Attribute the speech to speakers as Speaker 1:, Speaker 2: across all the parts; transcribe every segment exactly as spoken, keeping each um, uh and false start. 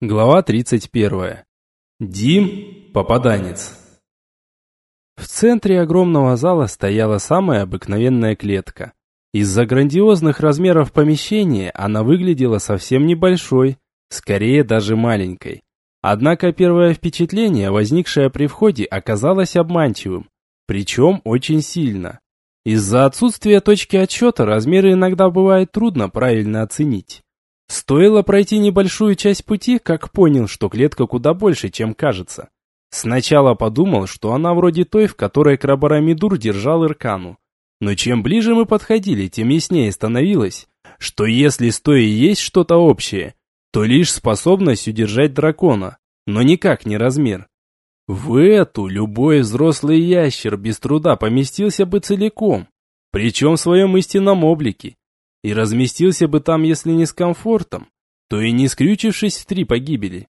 Speaker 1: Глава тридцать первая. Дим – попаданец. В центре огромного зала стояла самая обыкновенная клетка. Из-за грандиозных размеров помещения она выглядела совсем небольшой, скорее даже маленькой. Однако первое впечатление, возникшее при входе, оказалось обманчивым, причем очень сильно. Из-за отсутствия точки отсчета размеры иногда бывает трудно правильно оценить. Стоило пройти небольшую часть пути, как понял, что клетка куда больше, чем кажется. Сначала подумал, что она вроде той, в которой Крабарамидур держал Иркану. Но чем ближе мы подходили, тем яснее становилось, что если с той и есть что-то общее, то лишь способность удержать дракона, но никак не размер. В эту любой взрослый ящер без труда поместился бы целиком, причем в своем истинном облике. И разместился бы там, если не с комфортом, то и не скрючившись в три погибели.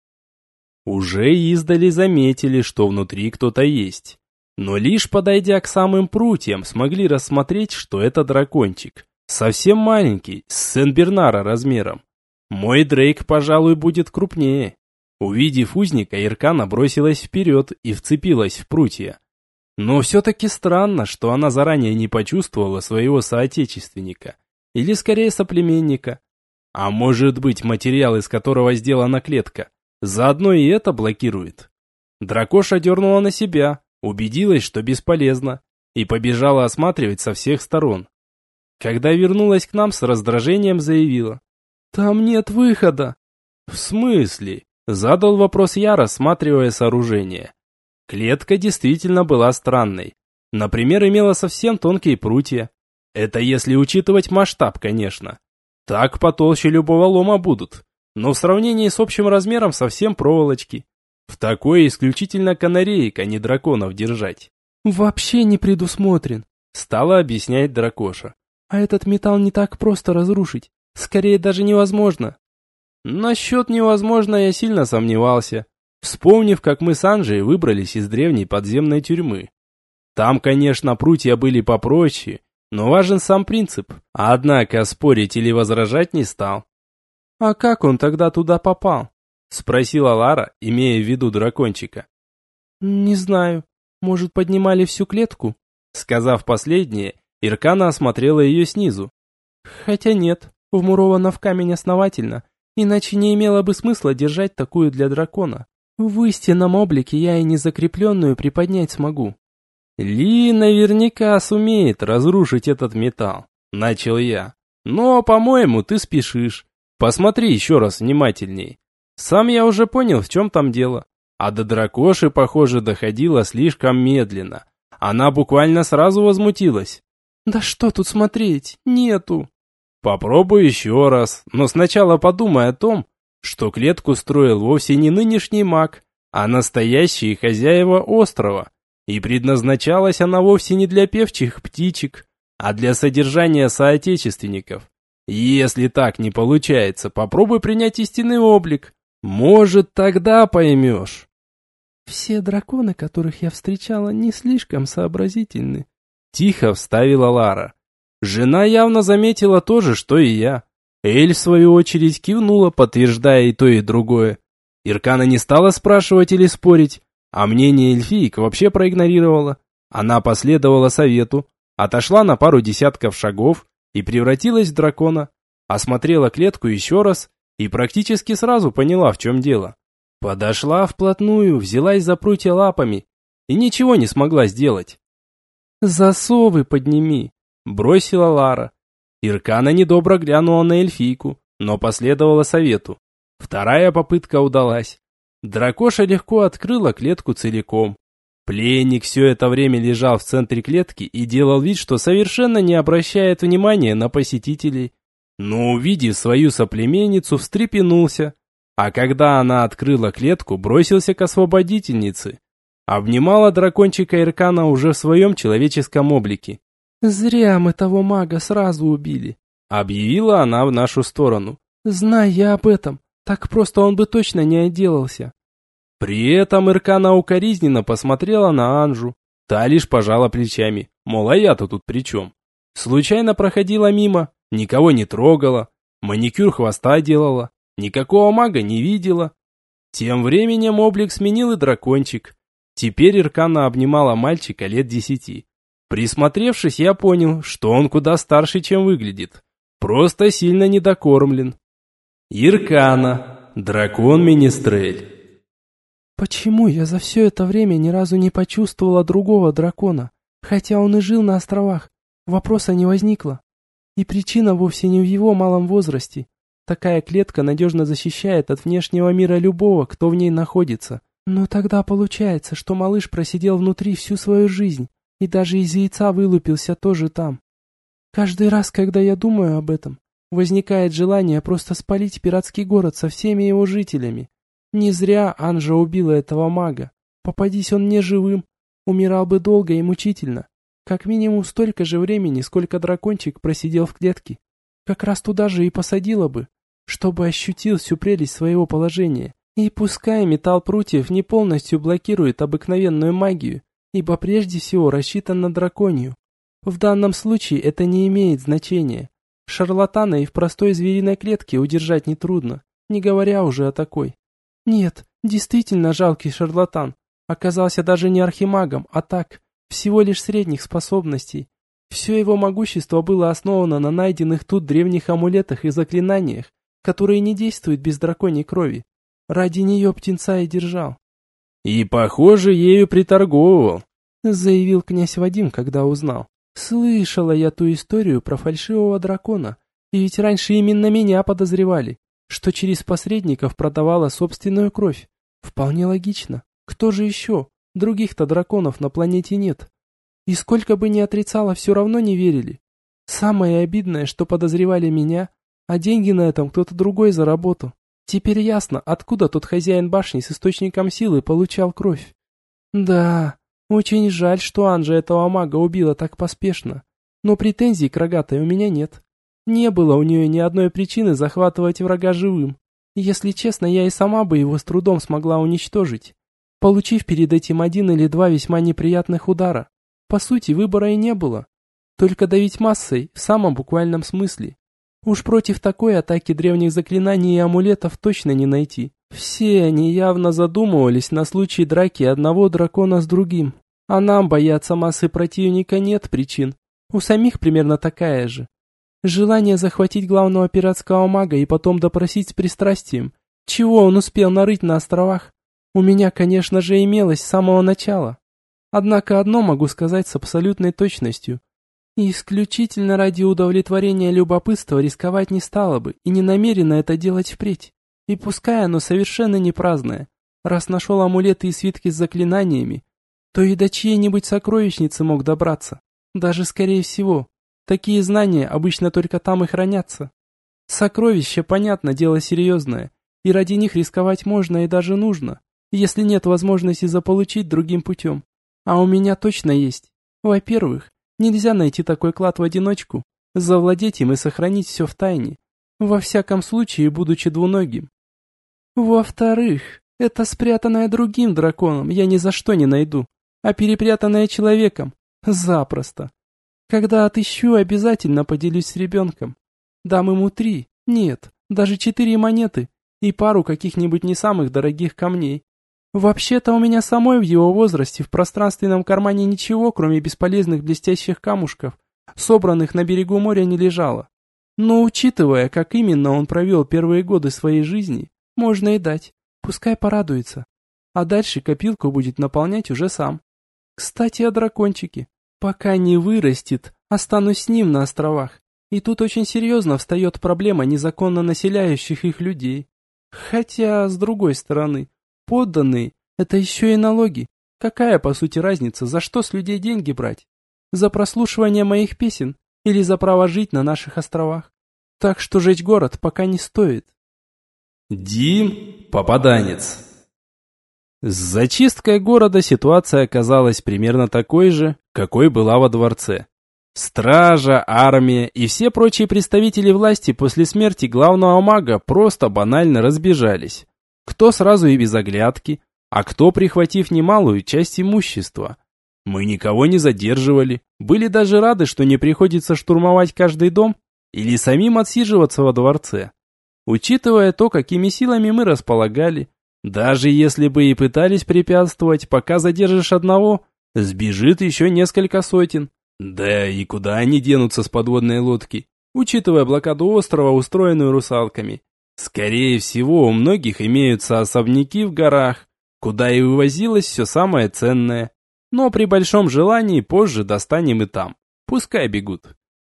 Speaker 1: Уже издали заметили, что внутри кто-то есть. Но лишь подойдя к самым прутьям, смогли рассмотреть, что это дракончик. Совсем маленький, с Сен-Бернара размером. Мой Дрейк, пожалуй, будет крупнее. Увидев узника, Иркана бросилась вперед и вцепилась в прутья. Но все-таки странно, что она заранее не почувствовала своего соотечественника. Или скорее соплеменника. А может быть, материал, из которого сделана клетка, заодно и это блокирует. Дракоша дернула на себя, убедилась, что бесполезно, и побежала осматривать со всех сторон. Когда вернулась к нам, с раздражением заявила: «Там нет выхода». «В смысле?» – задал вопрос я, рассматривая сооружение. Клетка действительно была странной. Например, имела совсем тонкие прутья. Это если учитывать масштаб, конечно. Так потолще любого лома будут, но в сравнении с общим размером совсем проволочки. В такое исключительно канареек, а не драконов держать.
Speaker 2: «Вообще не предусмотрен», — стала объяснять дракоша. «А этот металл не так просто разрушить, скорее даже невозможно». Насчет невозможно я сильно сомневался, вспомнив, как мы с Анжей выбрались из древней подземной тюрьмы. Там, конечно, прутья были попроще, но важен сам принцип, однако спорить или возражать не стал. «А как он тогда туда попал?» — спросила Лара, имея в виду дракончика. «Не знаю, может, поднимали всю клетку?» Сказав последнее, Иркана осмотрела ее снизу. «Хотя нет, вмурована в камень основательно, иначе не имело бы смысла держать такую для дракона. В истинном облике я и незакрепленную приподнять смогу». «Ли наверняка сумеет разрушить этот металл», — начал я. «Но, по-моему, ты спешишь. Посмотри еще раз внимательней. Сам я уже понял, в чем там дело. А до дракоши, похоже, доходило слишком медленно. Она буквально сразу возмутилась». «Да что тут смотреть? Нету». «Попробуй еще раз, но сначала подумай о том, что клетку строил вовсе не нынешний маг, а настоящие хозяева острова. И предназначалась она вовсе не для певчих птичек, а для содержания соотечественников. Если так не получается, попробуй принять истинный облик. Может, тогда поймешь». «Все драконы, которых я встречала, не слишком сообразительны»,
Speaker 1: — тихо вставила Лара. Жена явно заметила то же, что и я. Эль, в свою очередь, кивнула, подтверждая и то, и другое. Иркана не стала спрашивать или спорить, а мнение эльфиек вообще проигнорировала. Она последовала совету, отошла на пару десятков шагов и превратилась в дракона. Осмотрела клетку еще раз и практически сразу поняла, в чем дело. Подошла вплотную, взялась за прутья лапами и ничего не смогла сделать. «Засовы подними», — бросила Лара. Иркана недобро глянула на эльфийку, но последовала совету. Вторая попытка удалась. Дракоша легко открыла клетку целиком. Пленник все это время лежал в центре клетки и делал вид, что совершенно не обращает внимания на посетителей. Но, увидев свою соплеменницу, встрепенулся. А когда она открыла клетку, бросился к освободительнице. Обнимала дракончика Иркана уже в своем человеческом облике.
Speaker 2: «Зря мы того мага сразу убили», —
Speaker 1: объявила она в нашу сторону.
Speaker 2: «Знай я об этом, так просто он бы точно не отделался».
Speaker 1: При этом Иркана укоризненно посмотрела на Анжу. Та лишь пожала плечами, мол, а я-то тут при чем? Случайно проходила мимо, никого не трогала, маникюр хвоста делала. Никакого мага не видела. Тем временем облик сменил и дракончик. Теперь Иркана обнимала мальчика лет десяти. Присмотревшись, я понял, что он куда старше, чем выглядит. Просто сильно недокормлен. Иркана, дракон-министрель.
Speaker 2: Почему я за все это время ни разу не почувствовала другого дракона, хотя он и жил на островах? Вопроса не возникло. И причина вовсе не в его малом возрасте. Такая клетка надежно защищает от внешнего мира любого, кто в ней находится. Но тогда получается, что малыш просидел внутри всю свою жизнь, и даже из яйца вылупился тоже там. Каждый раз, когда я думаю об этом, возникает желание просто спалить пиратский город со всеми его жителями. Не зря Анжа убила этого мага. Попадись он мне живым, умирал бы долго и мучительно. Как минимум столько же времени, сколько дракончик просидел в клетке. Как раз туда же и посадила бы, чтобы ощутил всю прелесть своего положения. И пускай металл прутьев не полностью блокирует обыкновенную магию, ибо прежде всего рассчитан на драконью. В данном случае это не имеет значения. Шарлатана и в простой звериной клетке удержать нетрудно, не говоря уже о такой. Нет, действительно жалкий шарлатан. Оказался даже не архимагом, а так, всего лишь средних способностей. Все его могущество было основано на найденных тут древних амулетах и заклинаниях, которые не действуют без драконьей крови. Ради нее птенца и держал.
Speaker 1: И, похоже, ею приторговывал,
Speaker 2: заявил князь Вадим, когда узнал. Слышала я ту историю про фальшивого дракона, и ведь раньше именно меня подозревали, что через посредников продавала собственную кровь. Вполне логично. Кто же еще? Других-то драконов на планете нет. И сколько бы ни отрицала, все равно не верили. Самое обидное, что подозревали меня, а деньги на этом кто-то другой заработал. Теперь ясно, откуда тот хозяин башни с источником силы получал кровь. Да, очень жаль, что Анжа этого мага убила так поспешно. Но претензий к рогатой у меня нет. Не было у нее ни одной причины захватывать врага живым. Если честно, я и сама бы его с трудом смогла уничтожить, получив перед этим один или два весьма неприятных удара. По сути, выбора и не было. Только давить массой в самом буквальном смысле. Уж против такой атаки древних заклинаний и амулетов точно не найти. Все они явно задумывались на случай драки одного дракона с другим. А нам бояться массы противника нет причин. У самих примерно такая же. Желание захватить главного пиратского мага и потом допросить с пристрастием, чего он успел нарыть на островах, у меня, конечно же, имелось с самого начала. Однако одно могу сказать с абсолютной точностью. Исключительно ради удовлетворения любопытства рисковать не стала бы и не намерена это делать впредь. И пускай оно совершенно не праздное, раз нашел амулеты и свитки с заклинаниями, то и до чьей-нибудь сокровищницы мог добраться. Даже скорее всего. Такие знания обычно только там и хранятся. Сокровища, понятно, дело серьезное, и ради них рисковать можно и даже нужно, если нет возможности заполучить другим путем. А у меня точно есть. Во-первых, нельзя найти такой клад в одиночку, завладеть им и сохранить все в тайне, во всяком случае, будучи двуногим. Во-вторых, это спрятанное другим драконом я ни за что не найду, а перепрятанное человеком запросто. Когда отыщу, обязательно поделюсь с ребенком. Дам ему три, нет, даже четыре монеты и пару каких-нибудь не самых дорогих камней. Вообще-то у меня самой в его возрасте в пространственном кармане ничего, кроме бесполезных блестящих камушков, собранных на берегу моря, не лежало. Но учитывая, как именно он провел первые годы своей жизни, можно и дать, пускай порадуется. А дальше копилку будет наполнять уже сам. Кстати, о дракончике. Пока не вырастет, останусь с ним на островах. И тут очень серьезно встает проблема незаконно населяющих их людей. Хотя, с другой стороны, подданные – это еще и налоги. Какая, по сути, разница, за что с людей деньги брать? За прослушивание моих песен или за право жить на наших островах? Так что жечь город пока не стоит.
Speaker 1: Дим – попаданец. С зачисткой города ситуация оказалась примерно такой же, какой была во дворце. Стража, армия и все прочие представители власти после смерти главного мага просто банально разбежались. Кто сразу и без оглядки, а кто прихватив немалую часть имущества. Мы никого не задерживали, были даже рады, что не приходится штурмовать каждый дом или самим отсиживаться во дворце.
Speaker 2: Учитывая то, какими силами мы располагали, даже если бы и пытались препятствовать, пока задержишь одного, сбежит еще несколько сотен. Да и куда они денутся с подводной лодки, учитывая блокаду острова, устроенную русалками? Скорее всего, у многих имеются особняки в горах, куда и вывозилось все самое ценное. Но при большом желании позже достанем и там. Пускай бегут.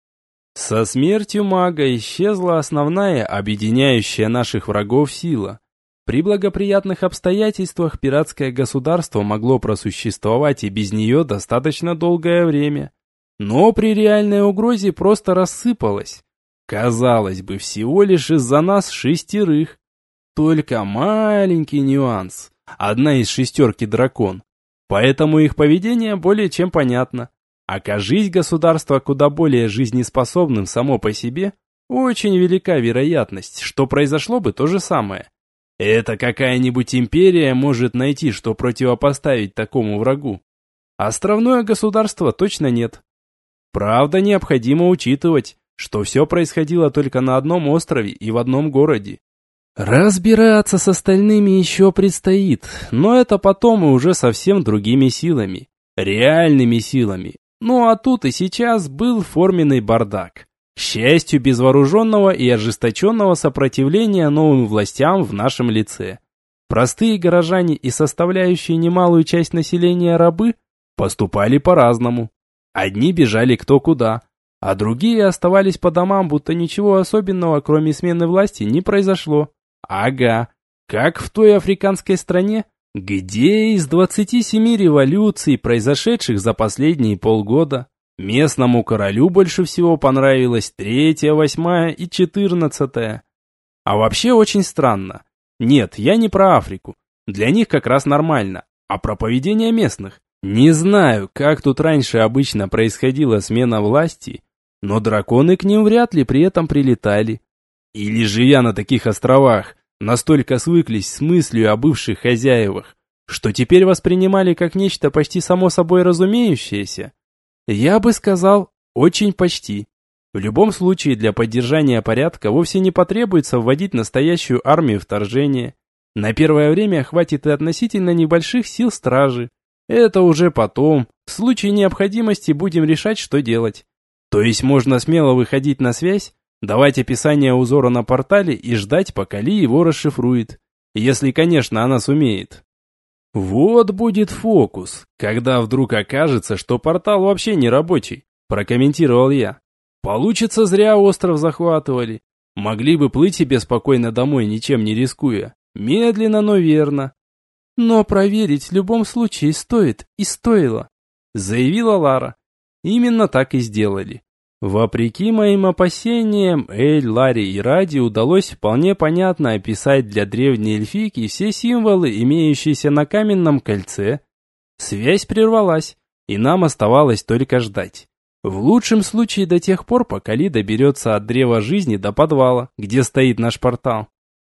Speaker 2: Со смертью мага исчезла основная объединяющая наших врагов сила. При благоприятных обстоятельствах пиратское государство могло просуществовать и без нее достаточно долгое время. Но при реальной угрозе просто рассыпалось. Казалось бы, всего лишь из-за нас шестерых. Только маленький нюанс. Одна из шестерки дракон. Поэтому их поведение более чем понятно. Окажись государство куда более жизнеспособным само по себе, очень велика вероятность, что произошло бы то же самое. Это какая-нибудь империя может найти, что противопоставить такому врагу. Островное государство точно нет. Правда, необходимо учитывать, что все происходило только на одном острове и в одном городе. Разбираться с остальными еще предстоит, но это потом и уже совсем другими силами. Реальными силами. Ну а тут и сейчас был форменный бардак. К счастью, без вооруженного и ожесточенного сопротивления новым властям в нашем лице. Простые горожане и составляющие немалую часть населения рабы поступали по-разному. Одни бежали кто куда, а другие оставались по домам, будто ничего особенного, кроме смены власти, не произошло. Ага, как в той африканской стране, где из двадцати семи революций, произошедших за последние полгода, местному королю больше всего понравилась третья, восьмая и четырнадцатая. А вообще очень странно. Нет, я не про Африку. Для них как раз нормально. А про поведение местных. Не знаю, как тут раньше обычно происходила смена власти, но драконы к ним вряд ли при этом прилетали. Или живя на таких островах, настолько свыклись с мыслью о бывших хозяевах, что теперь воспринимали как нечто почти само собой разумеющееся. Я бы сказал, очень почти. В любом случае, для поддержания порядка вовсе не потребуется вводить настоящую армию вторжения. На первое время хватит и относительно небольших сил стражи. Это уже потом, в случае необходимости, будем решать, что делать. То есть можно смело выходить на связь, давать описание узора на портале и ждать, пока Ли его расшифрует. Если, конечно, она сумеет. Вот будет фокус, когда вдруг окажется, что портал вообще не рабочий, прокомментировал я. Получится, зря остров захватывали. Могли бы плыть себе спокойно домой, ничем не рискуя. Медленно, но верно. Но проверить в любом случае стоит и стоило, заявила Лара. Именно так и сделали. Вопреки моим опасениям, Эль, Ларе и Ради удалось вполне понятно описать для древней эльфийки все символы, имеющиеся на каменном кольце. Связь прервалась, и нам оставалось только ждать. В лучшем случае до тех пор, пока Ли доберется от древа жизни до подвала, где стоит наш портал.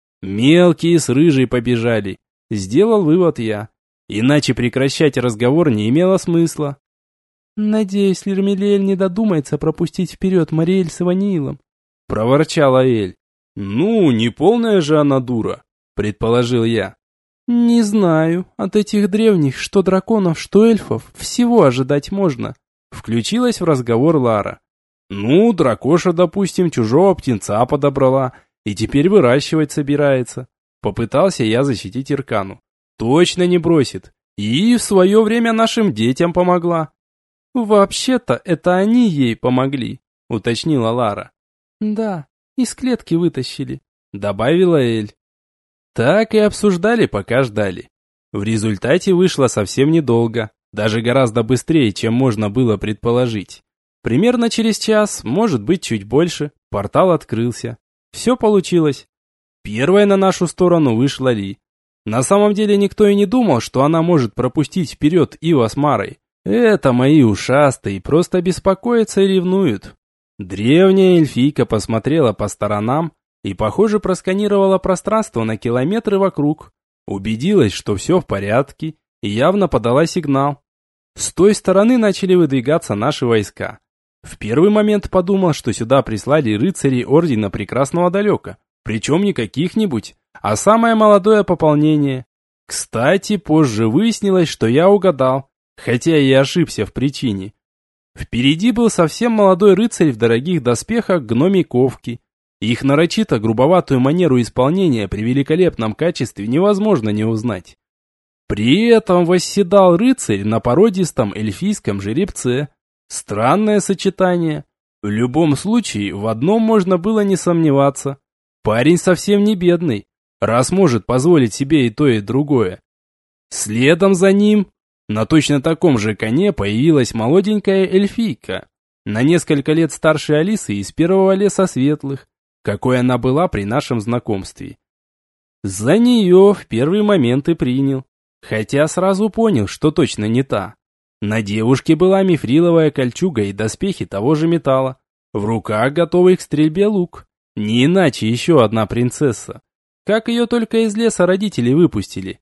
Speaker 2: Мелкие с рыжей побежали, сделал вывод я. Иначе прекращать разговор не имело смысла. «Надеюсь, Лермелиэль не додумается пропустить вперед Мариэль с Иваниилом», — проворчала Эль. «Ну, не полная же она дура», — предположил я. «Не знаю, от этих древних, что драконов, что эльфов, всего ожидать можно», — включилась в разговор Лара. «Ну, дракоша, допустим, чужого птенца подобрала и теперь выращивать собирается», — попытался я защитить Иркану. «Точно не бросит. И в свое время нашим детям помогла». «Вообще-то это они ей помогли», — уточнила Лара. «Да, из клетки вытащили», — добавила Эль. Так и обсуждали, пока ждали. В результате вышло совсем недолго, даже гораздо быстрее, чем можно было предположить. Примерно через час, может быть чуть больше, портал открылся. Все получилось. Первой на нашу сторону вышла Ли. На самом деле никто и не думал, что она может пропустить вперед Ива с Марой. Это мои ушастые, просто беспокоятся и ревнуют. Древняя эльфийка посмотрела по сторонам и, похоже, просканировала пространство на километры вокруг. Убедилась, что все в порядке, и явно подала сигнал. С той стороны начали выдвигаться наши войска. В первый момент подумал, что сюда прислали рыцари Ордена Прекрасного Далека.
Speaker 1: Причем не каких-нибудь, а самое молодое пополнение. Кстати, позже выяснилось, что я угадал, хотя и ошибся в причине. Впереди был совсем молодой рыцарь в дорогих доспехах гномей ковки. Их нарочито грубоватую манеру исполнения при великолепном качестве невозможно не узнать. При этом восседал рыцарь на породистом эльфийском жеребце. Странное сочетание. В любом случае, в одном можно было не сомневаться. Парень совсем не бедный, раз может позволить себе и то, и другое. Следом за ним, на точно таком же коне, появилась молоденькая эльфийка, на несколько лет старше Алисы из первого леса светлых, какой она была при нашем знакомстве. За нее в первый момент и принял, хотя сразу понял, что точно не та. На девушке была мифриловая кольчуга и доспехи того же металла, в руках готовый к стрельбе лук, не иначе еще одна принцесса, как ее только из леса родители выпустили.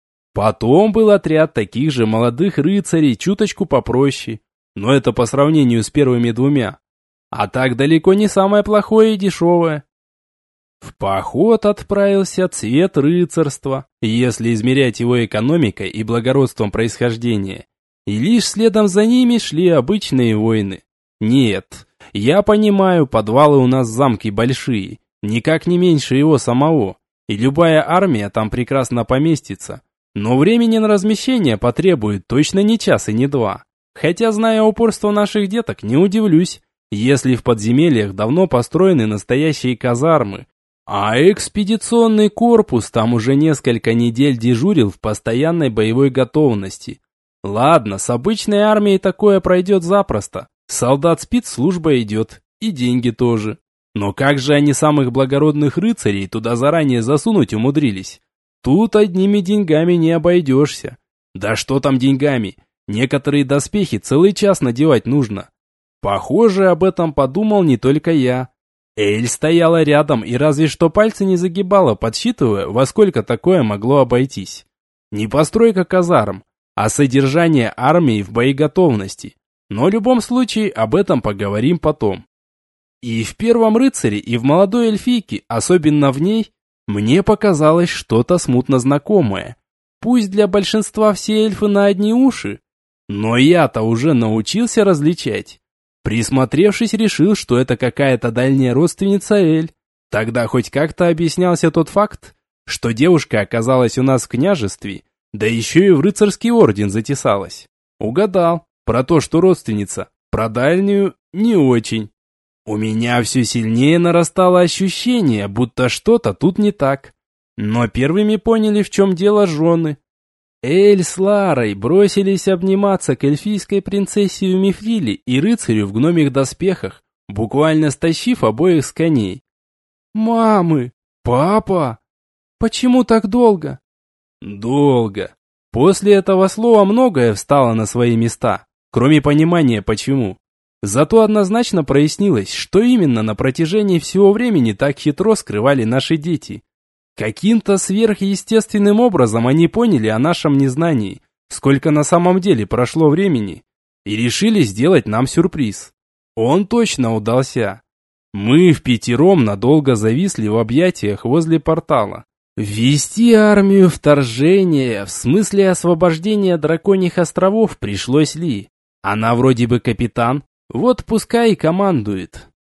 Speaker 1: Потом был отряд таких же молодых рыцарей, чуточку попроще, но это по сравнению с первыми двумя. А так далеко не самое плохое и дешевое. В поход отправился цвет рыцарства, если измерять его экономикой и благородством происхождения. И лишь следом за ними шли обычные воины. Нет, я понимаю, подвалы у нас замки большие, никак не меньше его самого, и любая армия там прекрасно поместится. Но времени на размещение потребует точно не час и не два. Хотя, зная упорство наших деток, не удивлюсь, если в подземельях давно построены настоящие казармы, а экспедиционный корпус там уже несколько недель дежурил в постоянной боевой готовности. Ладно, с обычной армией такое пройдет запросто. Солдат спит, служба идет, и деньги тоже. Но как же они самых благородных рыцарей туда заранее засунуть умудрились? Тут одними деньгами не обойдешься. Да что там деньгами? Некоторые доспехи целый час надевать нужно. Похоже, об этом подумал не только я. Эль стояла рядом и разве что пальцы не загибала, подсчитывая, во сколько такое могло обойтись. Не постройка казарм, а содержание армии в боеготовности. Но в любом случае об этом поговорим потом. И в первом рыцаре, и в молодой эльфийке, особенно в ней, мне показалось что-то смутно знакомое. Пусть для большинства все эльфы на одни уши, но я-то уже научился различать. Присмотревшись, решил, что это какая-то дальняя родственница Эль. Тогда хоть как-то объяснялся тот факт, что девушка оказалась у нас в княжестве, да еще и в рыцарский орден затесалась. Угадал. Про то, что родственница. Про дальнюю не очень. У меня все сильнее нарастало ощущение, будто что-то тут не так. Но первыми поняли, в чем дело жены. Эль с Ларой бросились обниматься к эльфийской принцессе в мифриле и рыцарю в гномих доспехах, буквально стащив обоих с коней. «Мамы! Папа! Почему так долго?» «Долго. После этого слова многое встало на свои места, кроме понимания почему. Зато однозначно прояснилось, что именно на протяжении всего времени так хитро скрывали наши дети. Каким-то сверхъестественным образом они поняли о нашем незнании, сколько на самом деле прошло времени, и решили сделать нам сюрприз. Он точно удался. Мы впятером надолго зависли в объятиях возле портала. Ввести армию вторжения, в смысле освобождения драконьих островов, пришлось Ли. Она вроде бы капитан, вот пускай и командует.